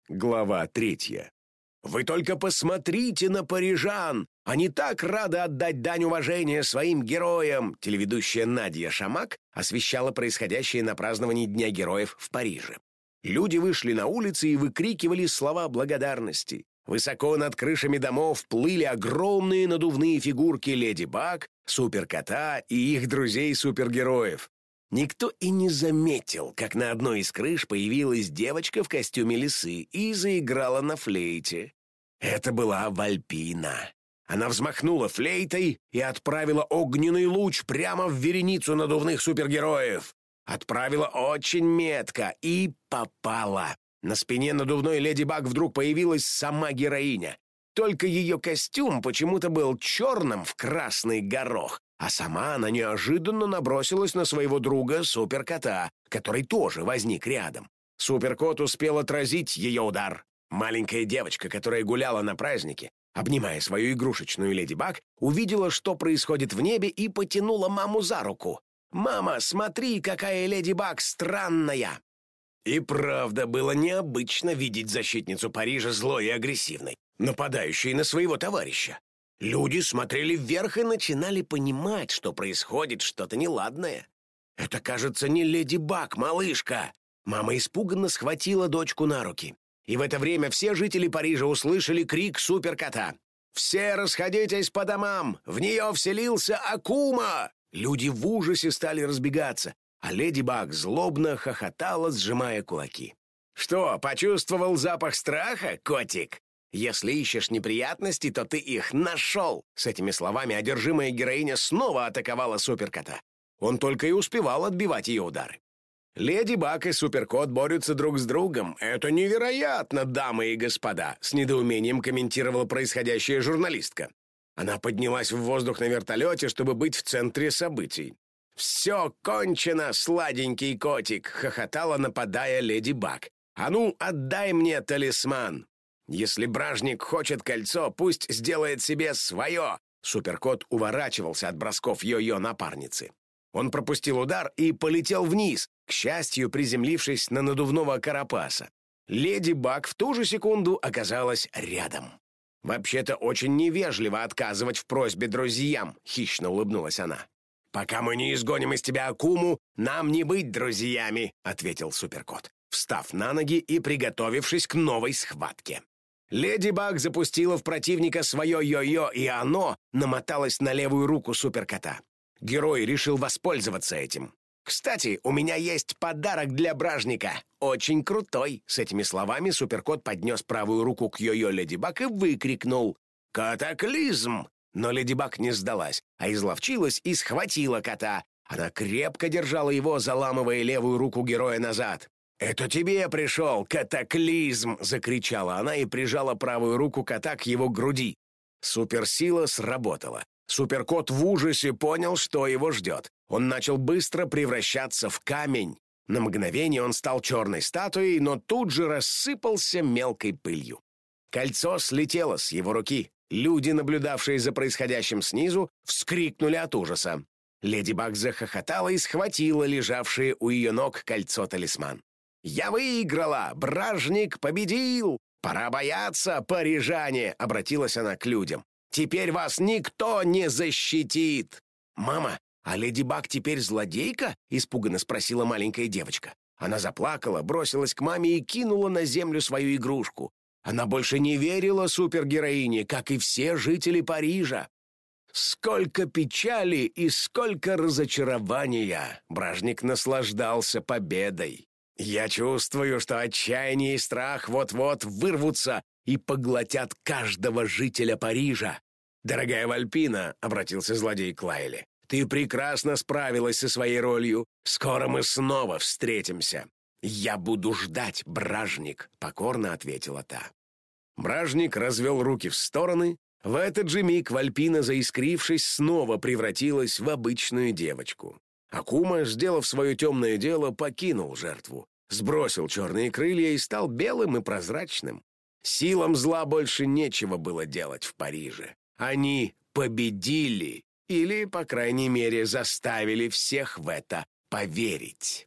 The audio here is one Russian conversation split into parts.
Глава 3. «Вы только посмотрите на парижан! Они так рады отдать дань уважения своим героям!» Телеведущая Надя Шамак освещала происходящее на праздновании Дня героев в Париже. Люди вышли на улицы и выкрикивали слова благодарности. Высоко над крышами домов плыли огромные надувные фигурки Леди Баг, Суперкота и их друзей-супергероев. Никто и не заметил, как на одной из крыш появилась девочка в костюме лисы и заиграла на флейте. Это была Вальпина. Она взмахнула флейтой и отправила огненный луч прямо в вереницу надувных супергероев. Отправила очень метко и попала. На спине надувной Леди Баг вдруг появилась сама героиня. Только ее костюм почему-то был черным в красный горох, а сама она неожиданно набросилась на своего друга Суперкота, который тоже возник рядом. Суперкот успел отразить ее удар. Маленькая девочка, которая гуляла на празднике, обнимая свою игрушечную Леди Баг, увидела, что происходит в небе, и потянула маму за руку. «Мама, смотри, какая Леди Баг странная!» И правда, было необычно видеть защитницу Парижа злой и агрессивной, нападающей на своего товарища. Люди смотрели вверх и начинали понимать, что происходит что-то неладное. «Это, кажется, не Леди Баг, малышка!» Мама испуганно схватила дочку на руки. И в это время все жители Парижа услышали крик Суперкота. «Все расходитесь по домам! В нее вселился Акума!» Люди в ужасе стали разбегаться, а Леди Баг злобно хохотала, сжимая кулаки. «Что, почувствовал запах страха, котик? Если ищешь неприятности, то ты их нашел!» С этими словами одержимая героиня снова атаковала Суперкота. Он только и успевал отбивать ее удары. Леди Баг и Суперкот борются друг с другом. «Это невероятно, дамы и господа!» — с недоумением комментировала происходящая журналистка. Она поднялась в воздух на вертолете, чтобы быть в центре событий. «Все кончено, сладенький котик!» — хохотала, нападая Леди Баг. «А ну, отдай мне талисман! Если бражник хочет кольцо, пусть сделает себе свое!» Суперкот уворачивался от бросков йо-йо напарницы. Он пропустил удар и полетел вниз, к счастью, приземлившись на надувного карапаса. Леди Баг в ту же секунду оказалась рядом. «Вообще-то очень невежливо отказывать в просьбе друзьям», — хищно улыбнулась она. «Пока мы не изгоним из тебя Акуму, нам не быть друзьями», — ответил Суперкот, встав на ноги и приготовившись к новой схватке. Леди Баг запустила в противника свое йо-йо, и оно намоталось на левую руку Суперкота. Герой решил воспользоваться этим. «Кстати, у меня есть подарок для бражника. Очень крутой!» С этими словами Суперкот поднес правую руку к йо-йо Леди Баг и выкрикнул «Катаклизм!». Но Леди Баг не сдалась, а изловчилась и схватила кота. Она крепко держала его, заламывая левую руку героя назад. «Это тебе пришел катаклизм!» — закричала она и прижала правую руку кота к его груди. Суперсила сработала. Суперкот в ужасе понял, что его ждет. Он начал быстро превращаться в камень. На мгновение он стал черной статуей, но тут же рассыпался мелкой пылью. Кольцо слетело с его руки. Люди, наблюдавшие за происходящим снизу, вскрикнули от ужаса. Леди Баг захохотала и схватила лежавшее у ее ног кольцо-талисман. «Я выиграла! Бражник победил! Пора бояться, парижане!» — обратилась она к людям. «Теперь вас никто не защитит!» «Мама, а Леди Баг теперь злодейка?» — испуганно спросила маленькая девочка. Она заплакала, бросилась к маме и кинула на землю свою игрушку. Она больше не верила супергероине, как и все жители Парижа. Сколько печали и сколько разочарования! Бражник наслаждался победой. «Я чувствую, что отчаяние и страх вот-вот вырвутся и поглотят каждого жителя Парижа. Дорогая Вальпина», — обратился злодей к Лайле, — «ты прекрасно справилась со своей ролью. Скоро мы снова встретимся». «Я буду ждать, бражник», — покорно ответила та. Бражник развел руки в стороны. В этот же миг Вальпина, заискрившись, снова превратилась в обычную девочку. Акума, сделав свое темное дело, покинул жертву, сбросил черные крылья и стал белым и прозрачным. Силам зла больше нечего было делать в Париже. Они победили, или, по крайней мере, заставили всех в это поверить.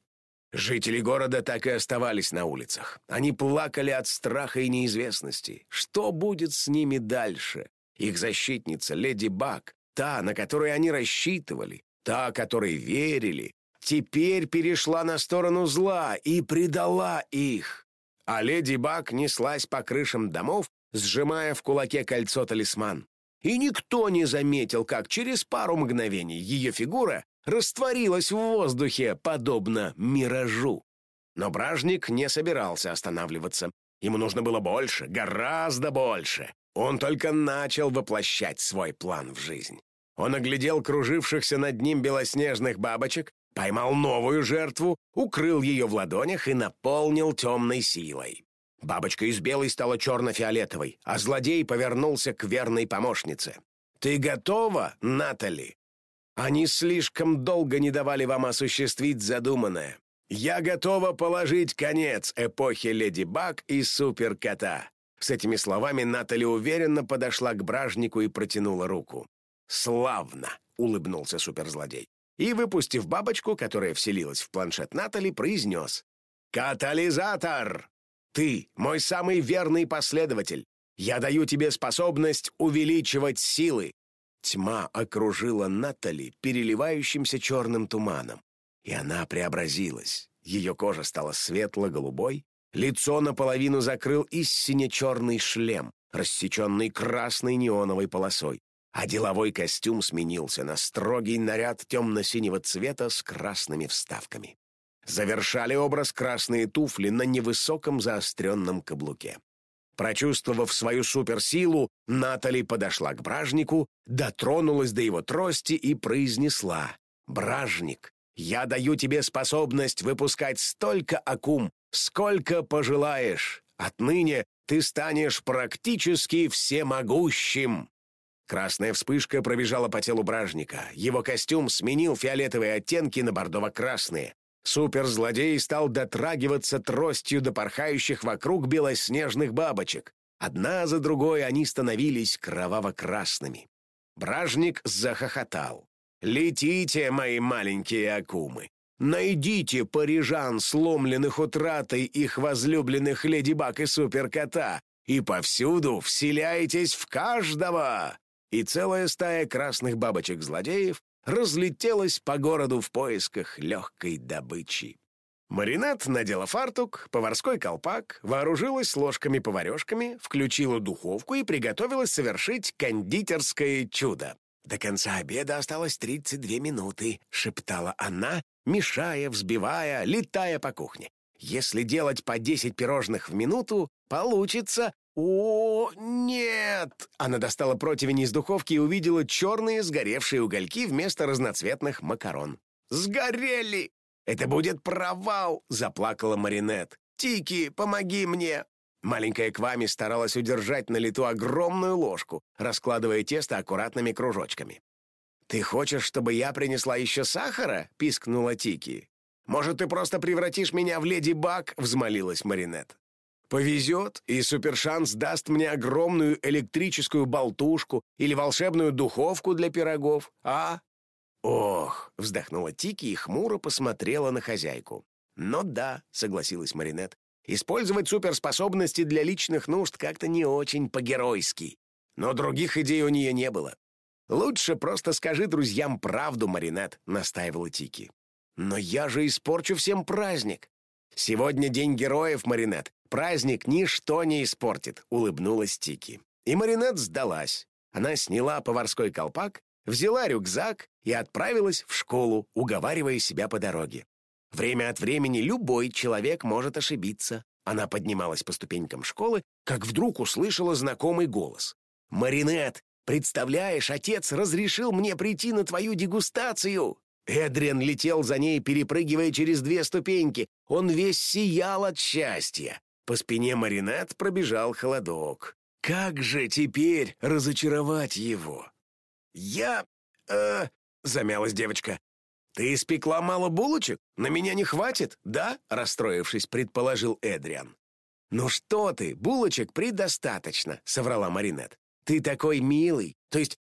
Жители города так и оставались на улицах. Они плакали от страха и неизвестности. Что будет с ними дальше? Их защитница, леди Баг, та, на которую они рассчитывали, та, которой верили, теперь перешла на сторону зла и предала их. А леди Баг неслась по крышам домов, сжимая в кулаке кольцо-талисман. И никто не заметил, как через пару мгновений ее фигура растворилась в воздухе, подобно миражу. Но Бражник не собирался останавливаться. Ему нужно было больше, гораздо больше. Он только начал воплощать свой план в жизнь. Он оглядел кружившихся над ним белоснежных бабочек, поймал новую жертву, укрыл ее в ладонях и наполнил темной силой. Бабочка из белой стала черно-фиолетовой, а злодей повернулся к верной помощнице. «Ты готова, Натали? Они слишком долго не давали вам осуществить задуманное. Я готова положить конец эпохе Леди Баг и Суперкота». С этими словами Натали уверенно подошла к Бражнику и протянула руку. «Славно!» — улыбнулся суперзлодей. И, выпустив бабочку, которая вселилась в планшет Натали, произнес: «Катализатор! Ты мой самый верный последователь. Я даю тебе способность увеличивать силы». Тьма окружила Натали переливающимся черным туманом, и она преобразилась. Ее кожа стала светло-голубой, лицо наполовину закрыл истинно черный шлем, рассеченный красной неоновой полосой, а деловой костюм сменился на строгий наряд темно-синего цвета с красными вставками. Завершали образ красные туфли на невысоком заостренном каблуке. Прочувствовав свою суперсилу, Натали подошла к Бражнику, дотронулась до его трости и произнесла: «Бражник, я даю тебе способность выпускать столько акум, сколько пожелаешь. Отныне ты станешь практически всемогущим». Красная вспышка пробежала по телу Бражника. Его костюм сменил фиолетовые оттенки на бордово-красные. Суперзлодей стал дотрагиваться тростью до порхающих вокруг белоснежных бабочек. Одна за другой они становились кроваво-красными. Бражник захохотал. «Летите, мои маленькие акумы! Найдите парижан, сломленных утратой их возлюбленных Леди Баг и Суперкота, и повсюду вселяйтесь в каждого!» И целая стая красных бабочек-злодеев разлетелась по городу в поисках легкой добычи. Маринет надела фартук, поварской колпак, вооружилась ложками-поварешками, включила духовку и приготовилась совершить кондитерское чудо. «До конца обеда осталось 32 минуты», — шептала она, мешая, взбивая, летая по кухне. «Если делать по 10 пирожных в минуту, получится...» «О, нет!» Она достала противень из духовки и увидела черные сгоревшие угольки вместо разноцветных макарон. «Сгорели! Это будет провал!» — заплакала Маринет. «Тики, помоги мне!» Маленькая Квами старалась удержать на лету огромную ложку, раскладывая тесто аккуратными кружочками. «Ты хочешь, чтобы я принесла еще сахара?» — пискнула Тики. «Может, ты просто превратишь меня в Леди Баг?» — взмолилась Маринет. «Повезет, и Супершанс даст мне огромную электрическую болтушку или волшебную духовку для пирогов, а?» «Ох!» — вздохнула Тики и хмуро посмотрела на хозяйку. «Ну да», — согласилась Маринет, — «использовать суперспособности для личных нужд как-то не очень по-геройски». Но других идей у нее не было. «Лучше просто скажи друзьям правду, Маринет», — настаивала Тики. «Но я же испорчу всем праздник». «Сегодня день героев, Маринет. Праздник ничто не испортит», — улыбнулась Тики. И Маринет сдалась. Она сняла поварской колпак, взяла рюкзак и отправилась в школу, уговаривая себя по дороге. Время от времени любой человек может ошибиться. Она поднималась по ступенькам школы, как вдруг услышала знакомый голос. «Маринет, представляешь, отец разрешил мне прийти на твою дегустацию!» Эдриан летел за ней, перепрыгивая через 2 ступеньки. Он весь сиял от счастья. По спине Маринет пробежал холодок. Как же теперь разочаровать его? Замялась девочка. «Ты испекла мало булочек? На меня не хватит, да?» Расстроившись, предположил Эдриан. «Ну что ты, булочек предостаточно», — соврала Маринет. Ты такой милый. То есть,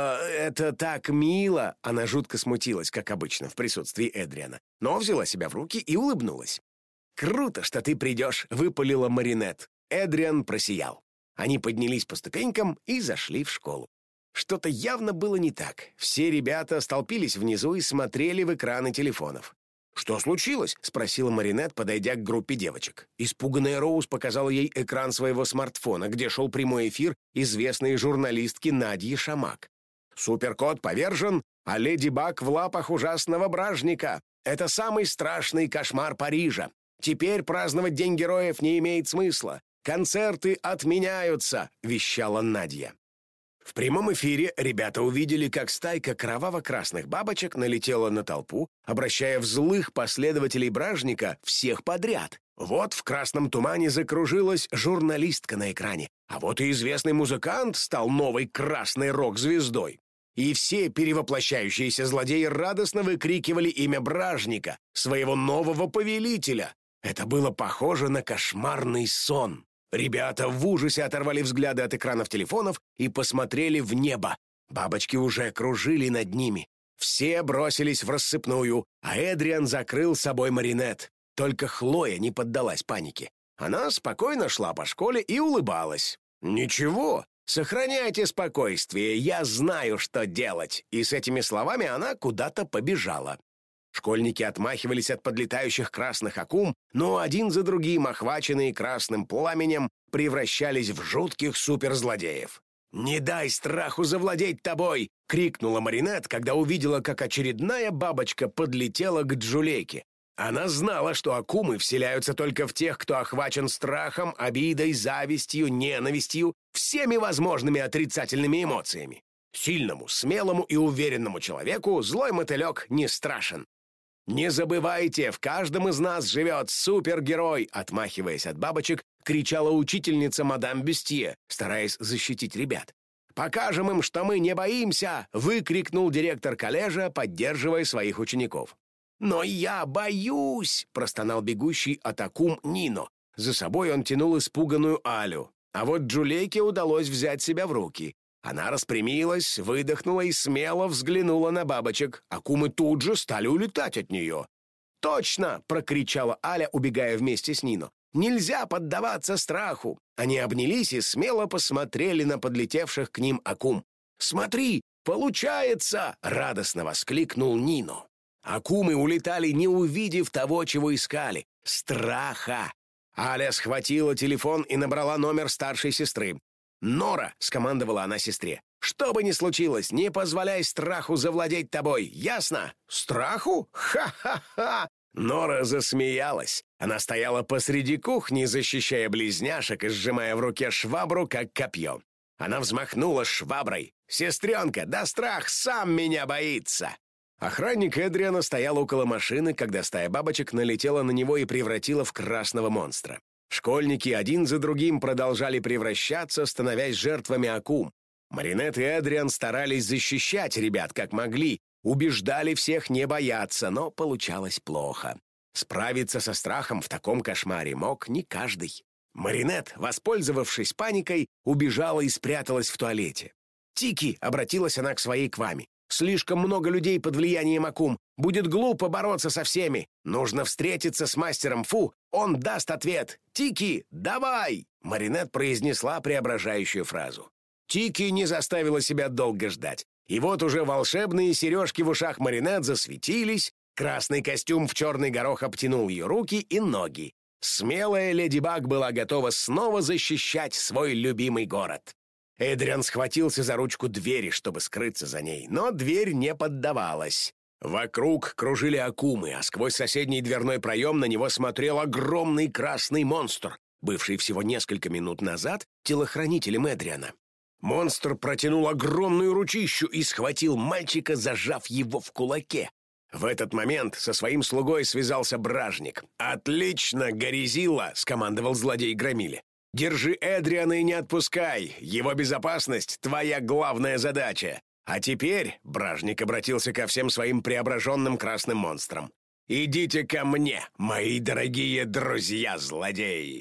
это так мило!» Она жутко смутилась, как обычно, в присутствии Эдриана, но взяла себя в руки и улыбнулась. «Круто, что ты придешь!» — выпалила Маринет. Эдриан просиял. Они поднялись по ступенькам и зашли в школу. Что-то явно было не так. Все ребята столпились внизу и смотрели в экраны телефонов. «Что случилось?» — спросила Маринет, подойдя к группе девочек. Испуганная Роуз показала ей экран своего смартфона, где шел прямой эфир известной журналистки Надьи Шамак. «Суперкот повержен, а Леди Баг в лапах ужасного бражника. Это самый страшный кошмар Парижа. Теперь праздновать День героев не имеет смысла. Концерты отменяются», — вещала Надя. В прямом эфире ребята увидели, как стайка кроваво-красных бабочек налетела на толпу, обращая в злых последователей бражника всех подряд. Вот в красном тумане закружилась журналистка на экране, а вот и известный музыкант стал новой красной рок-звездой. И все перевоплощающиеся злодеи радостно выкрикивали имя бражника, своего нового повелителя. Это было похоже на кошмарный сон. Ребята в ужасе оторвали взгляды от экранов телефонов и посмотрели в небо. Бабочки уже кружили над ними. Все бросились в рассыпную, а Эдриан закрыл собой Маринет. Только Хлоя не поддалась панике. Она спокойно шла по школе и улыбалась. «Ничего, сохраняйте спокойствие, я знаю, что делать». И с этими словами она куда-то побежала. Школьники отмахивались от подлетающих красных акум, но один за другим, охваченные красным пламенем, превращались в жутких суперзлодеев. «Не дай страху завладеть тобой!» — крикнула Маринет, когда увидела, как очередная бабочка подлетела к Джулейке. Она знала, что акумы вселяются только в тех, кто охвачен страхом, обидой, завистью, ненавистью, всеми возможными отрицательными эмоциями. Сильному, смелому и уверенному человеку злой мотылек не страшен. «Не забывайте, в каждом из нас живет супергерой!» Отмахиваясь от бабочек, кричала учительница мадам Бюстье, стараясь защитить ребят. «Покажем им, что мы не боимся!» — выкрикнул директор колледжа, поддерживая своих учеников. «Но я боюсь!» — простонал бегущий от акум Нино. За собой он тянул испуганную Алю. А вот Джулейке удалось взять себя в руки. Она распрямилась, выдохнула и смело взглянула на бабочек. Акумы тут же стали улетать от нее. «Точно!» — прокричала Аля, убегая вместе с Нино. «Нельзя поддаваться страху!» Они обнялись и смело посмотрели на подлетевших к ним акум. «Смотри, получается!» — радостно воскликнул Нино. Акумы улетали, не увидев того, чего искали — страха. Аля схватила телефон и набрала номер старшей сестры. «Нора!» — скомандовала она сестре. «Что бы ни случилось, не позволяй страху завладеть тобой, ясно?» «Страху? Ха-ха-ха!» Нора засмеялась. Она стояла посреди кухни, защищая близняшек и сжимая в руке швабру, как копье. Она взмахнула шваброй. «Сестренка, да страх сам меня боится!» Охранник Эдриана стоял около машины, когда стая бабочек налетела на него и превратила в красного монстра. Школьники один за другим продолжали превращаться, становясь жертвами акум. Маринет и Эдриан старались защищать ребят как могли, убеждали всех не бояться, но получалось плохо. Справиться со страхом в таком кошмаре мог не каждый. Маринет, воспользовавшись паникой, убежала и спряталась в туалете. «Тики!» — обратилась она к своей Квами. «Слишком много людей под влиянием акум. Будет глупо бороться со всеми. Нужно встретиться с мастером Фу. Он даст ответ. Тики, давай!» Маринет произнесла преображающую фразу. Тики не заставила себя долго ждать. И вот уже волшебные сережки в ушах Маринет засветились, красный костюм в черный горох обтянул ее руки и ноги. Смелая Леди Баг была готова снова защищать свой любимый город. Эдриан схватился за ручку двери, чтобы скрыться за ней, но дверь не поддавалась. Вокруг кружили акумы, а сквозь соседний дверной проем на него смотрел огромный красный монстр, бывший всего несколько минут назад телохранителем Эдриана. Монстр протянул огромную ручищу и схватил мальчика, зажав его в кулаке. В этот момент со своим слугой связался бражник. «Отлично, Горизилла!» — скомандовал злодей Громиле. «Держи Эдриана и не отпускай. Его безопасность — твоя главная задача. А теперь...» — бражник обратился ко всем своим преображенным красным монстрам. «Идите ко мне, мои дорогие друзья-злодеи!»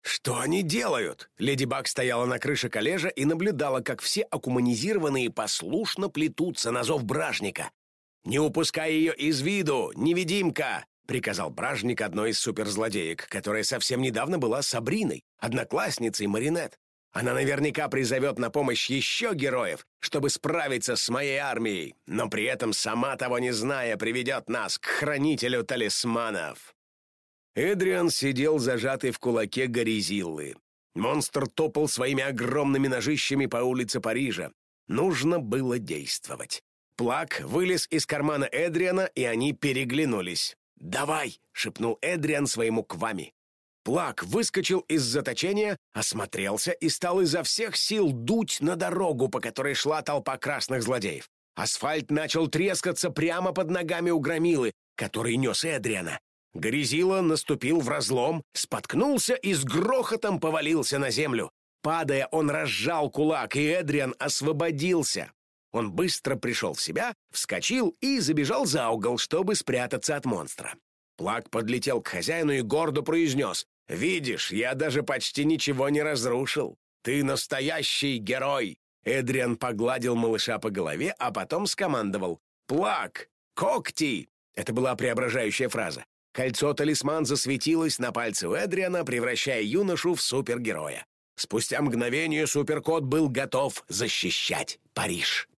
«Что они делают?» Леди Баг стояла на крыше коллежа и наблюдала, как все аккуманизированные послушно плетутся на зов Бражника. «Не упускай ее из виду, невидимка!» — приказал Бражник одной из суперзлодеек, которая совсем недавно была Сабриной, одноклассницей Маринет. «Она наверняка призовет на помощь еще героев, чтобы справиться с моей армией, но при этом, сама того не зная, приведет нас к хранителю талисманов». Эдриан сидел зажатый в кулаке Горизиллы. Монстр топал своими огромными ножищами по улице Парижа. Нужно было действовать. Плак вылез из кармана Эдриана, и они переглянулись. «Давай!» — шепнул Эдриан своему Квами. Плак выскочил из заточения, осмотрелся и стал изо всех сил дуть на дорогу, по которой шла толпа красных злодеев. Асфальт начал трескаться прямо под ногами у громилы, который нес Эдриана. Горизилла наступил в разлом, споткнулся и с грохотом повалился на землю. Падая, он разжал кулак, и Эдриан освободился. Он быстро пришел в себя, вскочил и забежал за угол, чтобы спрятаться от монстра. Плак подлетел к хозяину и гордо произнес: «Видишь, я даже почти ничего не разрушил. Ты настоящий герой!» Эдриан погладил малыша по голове, а потом скомандовал: «Плак! Когти!» Это была преображающая фраза. Кольцо-талисман засветилось на пальце у Эдриана, превращая юношу в супергероя. Спустя мгновение суперкот был готов защищать Париж.